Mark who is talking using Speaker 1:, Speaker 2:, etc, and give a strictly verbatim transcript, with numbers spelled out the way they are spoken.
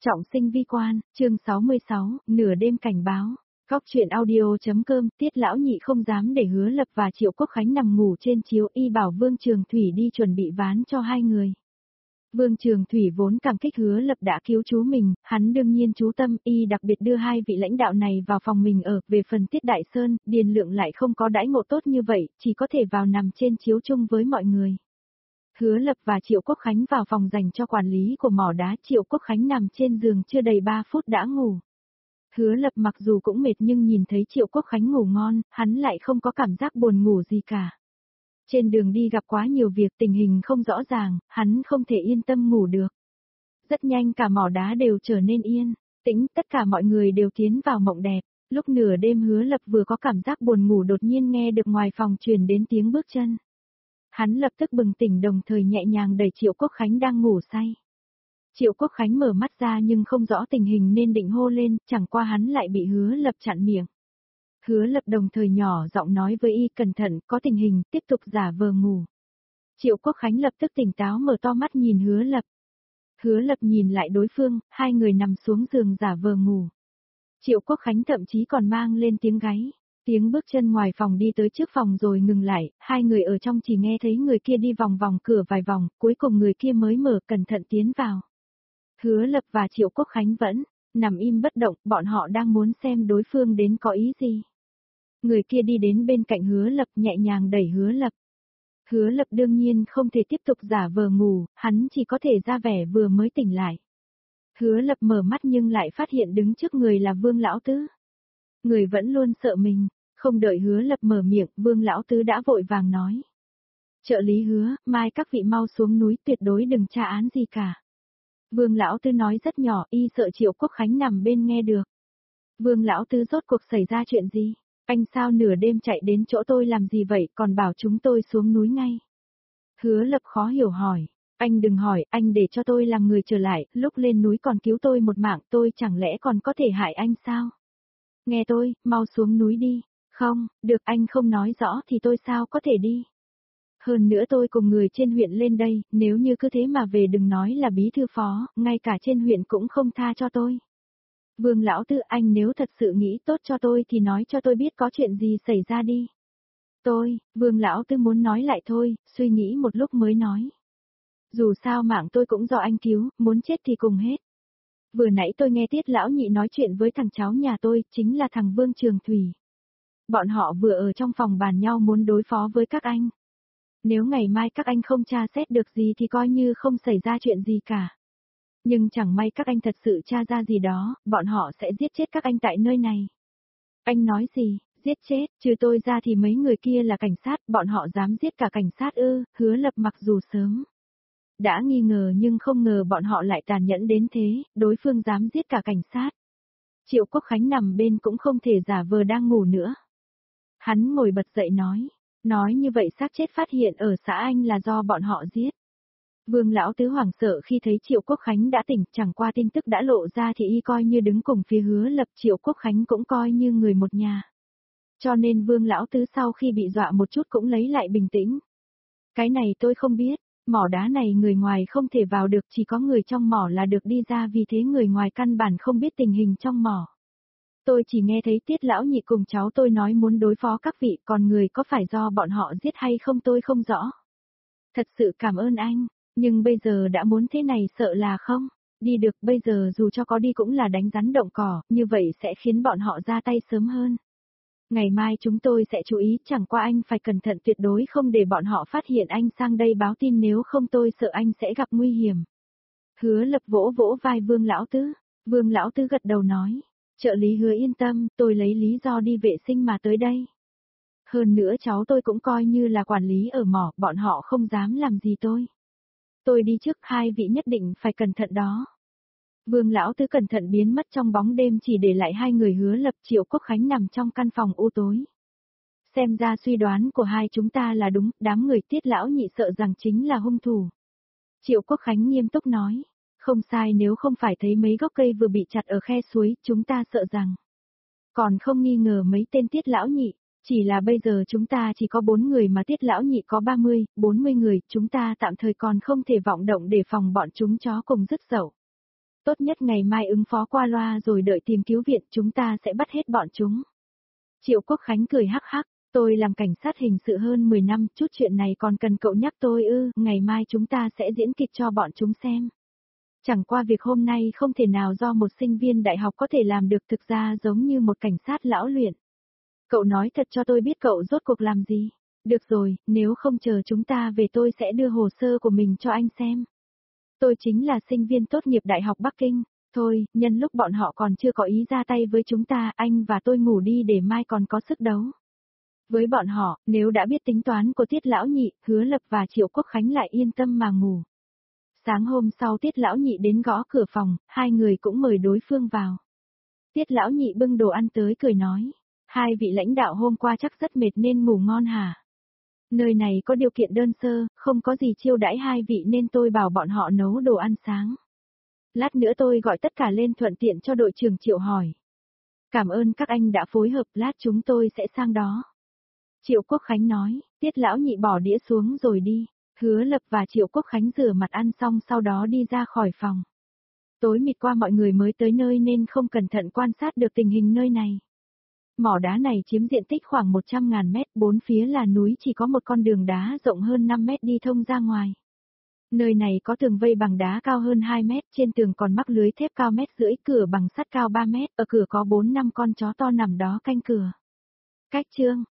Speaker 1: Trọng sinh vi quan, chương sáu mươi sáu, nửa đêm cảnh báo. Góc truyện audio.com, Tiết lão nhị không dám để Hứa Lập và Triệu Quốc Khánh nằm ngủ trên chiếu, y bảo Vương Trường Thủy đi chuẩn bị ván cho hai người. Vương Trường Thủy vốn cảm kích Hứa Lập đã cứu chú mình, hắn đương nhiên chú tâm, y đặc biệt đưa hai vị lãnh đạo này vào phòng mình ở. Về phần Tiết Đại Sơn, Điền Lượng lại không có đãi ngộ tốt như vậy, chỉ có thể vào nằm trên chiếu chung với mọi người. Hứa Lập và Triệu Quốc Khánh vào phòng dành cho quản lý của mỏ đá. Triệu Quốc Khánh nằm trên giường chưa đầy ba phút đã ngủ. Hứa Lập mặc dù cũng mệt nhưng nhìn thấy Triệu Quốc Khánh ngủ ngon, hắn lại không có cảm giác buồn ngủ gì cả. Trên đường đi gặp quá nhiều việc, tình hình không rõ ràng, hắn không thể yên tâm ngủ được. Rất nhanh cả mỏ đá đều trở nên yên tĩnh, tất cả mọi người đều tiến vào mộng đẹp. Lúc nửa đêm Hứa Lập vừa có cảm giác buồn ngủ đột nhiên nghe được ngoài phòng truyền đến tiếng bước chân. Hắn lập tức bừng tỉnh đồng thời nhẹ nhàng đẩy Triệu Quốc Khánh đang ngủ say. Triệu Quốc Khánh mở mắt ra nhưng không rõ tình hình nên định hô lên, chẳng qua hắn lại bị Hứa Lập chặn miệng. Hứa Lập đồng thời nhỏ giọng nói với y cẩn thận, có tình hình, tiếp tục giả vờ ngủ. Triệu Quốc Khánh lập tức tỉnh táo mở to mắt nhìn Hứa Lập. Hứa Lập nhìn lại đối phương, hai người nằm xuống giường giả vờ ngủ. Triệu Quốc Khánh thậm chí còn mang lên tiếng gáy. Tiếng bước chân ngoài phòng đi tới trước phòng rồi ngừng lại, hai người ở trong chỉ nghe thấy người kia đi vòng vòng cửa vài vòng, cuối cùng người kia mới mở cẩn thận tiến vào. Hứa Lập và Triệu Quốc Khánh vẫn nằm im bất động, bọn họ đang muốn xem đối phương đến có ý gì. Người kia đi đến bên cạnh Hứa Lập nhẹ nhàng đẩy Hứa Lập. Hứa Lập đương nhiên không thể tiếp tục giả vờ ngủ, hắn chỉ có thể ra vẻ vừa mới tỉnh lại. Hứa Lập mở mắt nhưng lại phát hiện đứng trước người là Vương Lão Tứ. Người vẫn luôn sợ mình, không đợi Hứa Lập mở miệng, Vương Lão Tứ đã vội vàng nói. Trợ lý Hứa, mai các vị mau xuống núi tuyệt đối đừng tra án gì cả. Vương Lão Tứ nói rất nhỏ, y sợ Triệu Quốc Khánh nằm bên nghe được. Vương Lão Tứ rốt cuộc xảy ra chuyện gì? Anh sao nửa đêm chạy đến chỗ tôi làm gì vậy, còn bảo chúng tôi xuống núi ngay? Hứa Lập khó hiểu hỏi. Anh đừng hỏi, anh để cho tôi làm người trở lại, lúc lên núi còn cứu tôi một mạng, tôi chẳng lẽ còn có thể hại anh sao? Nghe tôi, mau xuống núi đi. Không, được, anh không nói rõ thì tôi sao có thể đi. Hơn nữa tôi cùng người trên huyện lên đây, nếu như cứ thế mà về đừng nói là bí thư phó, ngay cả trên huyện cũng không tha cho tôi. Vương Lão Tứ, anh nếu thật sự nghĩ tốt cho tôi thì nói cho tôi biết có chuyện gì xảy ra đi. Tôi, Vương Lão Tứ muốn nói lại thôi, suy nghĩ một lúc mới nói. Dù sao mạng tôi cũng do anh cứu, muốn chết thì cùng hết. Vừa nãy tôi nghe Tiết lão nhị nói chuyện với thằng cháu nhà tôi, chính là thằng Vương Trường Thủy. Bọn họ vừa ở trong phòng bàn nhau muốn đối phó với các anh. Nếu ngày mai các anh không tra xét được gì thì coi như không xảy ra chuyện gì cả. Nhưng chẳng may các anh thật sự tra ra gì đó, bọn họ sẽ giết chết các anh tại nơi này. Anh nói gì, giết chết, trừ tôi ra thì mấy người kia là cảnh sát, bọn họ dám giết cả cảnh sát ư? Hứa Lập mặc dù sớm đã nghi ngờ nhưng không ngờ bọn họ lại tàn nhẫn đến thế, đối phương dám giết cả cảnh sát. Triệu Quốc Khánh nằm bên cũng không thể giả vờ đang ngủ nữa. Hắn ngồi bật dậy nói, nói như vậy xác chết phát hiện ở xã anh là do bọn họ giết. Vương Lão Tứ hoảng sợ khi thấy Triệu Quốc Khánh đã tỉnh, chẳng qua tin tức đã lộ ra thì y coi như đứng cùng phía Hứa Lập, Triệu Quốc Khánh cũng coi như người một nhà. Cho nên Vương Lão Tứ sau khi bị dọa một chút cũng lấy lại bình tĩnh. Cái này tôi không biết. Mỏ đá này người ngoài không thể vào được, chỉ có người trong mỏ là được đi ra, vì thế người ngoài căn bản không biết tình hình trong mỏ. Tôi chỉ nghe thấy Tiết lão nhị cùng cháu tôi nói muốn đối phó các vị, còn người có phải do bọn họ giết hay không tôi không rõ. Thật sự cảm ơn anh, nhưng bây giờ đã muốn thế này sợ là không đi được, bây giờ dù cho có đi cũng là đánh rắn động cỏ, như vậy sẽ khiến bọn họ ra tay sớm hơn. Ngày mai chúng tôi sẽ chú ý, chẳng qua anh phải cẩn thận tuyệt đối không để bọn họ phát hiện anh sang đây báo tin, nếu không tôi sợ anh sẽ gặp nguy hiểm. Hứa Lập vỗ vỗ vai Vương Lão Tứ. Vương Lão Tứ gật đầu nói, trợ lý Hứa yên tâm, tôi lấy lý do đi vệ sinh mà tới đây. Hơn nữa cháu tôi cũng coi như là quản lý ở mỏ, bọn họ không dám làm gì tôi. Tôi đi trước, hai vị nhất định phải cẩn thận đó. Vương Lão Tứ cẩn thận biến mất trong bóng đêm, chỉ để lại hai người Hứa Lập, Triệu Quốc Khánh nằm trong căn phòng u tối. Xem ra suy đoán của hai chúng ta là đúng, đám người Tiết lão nhị sợ rằng chính là hung thủ. Triệu Quốc Khánh nghiêm túc nói, không sai, nếu không phải thấy mấy gốc cây vừa bị chặt ở khe suối, chúng ta sợ rằng còn không nghi ngờ mấy tên Tiết lão nhị. Chỉ là bây giờ chúng ta chỉ có bốn người mà Tiết lão nhị có ba mươi, bốn mươi người, chúng ta tạm thời còn không thể vọng động để phòng bọn chúng chó cùng dứt dậu. Tốt nhất ngày mai ứng phó qua loa rồi đợi tìm cứu viện, chúng ta sẽ bắt hết bọn chúng. Triệu Quốc Khánh cười hắc hắc, tôi làm cảnh sát hình sự hơn mười năm, chút chuyện này còn cần cậu nhắc tôi ư, ngày mai chúng ta sẽ diễn kịch cho bọn chúng xem. Chẳng qua việc hôm nay không thể nào do một sinh viên đại học có thể làm được, thực ra giống như một cảnh sát lão luyện. Cậu nói thật cho tôi biết cậu rốt cuộc làm gì. Được rồi, nếu không chờ chúng ta về tôi sẽ đưa hồ sơ của mình cho anh xem. Tôi chính là sinh viên tốt nghiệp Đại học Bắc Kinh. Thôi, nhân lúc bọn họ còn chưa có ý ra tay với chúng ta, anh và tôi ngủ đi để mai còn có sức đấu. Với bọn họ, nếu đã biết tính toán của Tiết Lão Nhị, Hứa Lập và Triệu Quốc Khánh lại yên tâm mà ngủ. Sáng hôm sau Tiết Lão Nhị đến gõ cửa phòng, hai người cũng mời đối phương vào. Tiết Lão Nhị bưng đồ ăn tới cười nói, hai vị lãnh đạo hôm qua chắc rất mệt nên ngủ ngon hả? Nơi này có điều kiện đơn sơ, không có gì chiêu đãi hai vị nên tôi bảo bọn họ nấu đồ ăn sáng. Lát nữa tôi gọi tất cả lên thuận tiện cho đội trưởng Triệu hỏi. Cảm ơn các anh đã phối hợp, lát chúng tôi sẽ sang đó. Triệu Quốc Khánh nói, Tiết Lão Nhị bỏ đĩa xuống rồi đi. Hứa Lập và Triệu Quốc Khánh rửa mặt ăn xong sau đó đi ra khỏi phòng. Tối mịt qua mọi người mới tới nơi nên không cẩn thận quan sát được tình hình nơi này. Mỏ đá này chiếm diện tích khoảng một trăm nghìn mét, bốn phía là núi, chỉ có một con đường đá rộng hơn năm mét đi thông ra ngoài. Nơi này có tường vây bằng đá cao hơn hai mét, trên tường còn mắc lưới thép cao mét rưỡi, cửa bằng sắt cao ba mét, ở cửa có bốn năm con chó to nằm đó canh cửa. Cách chương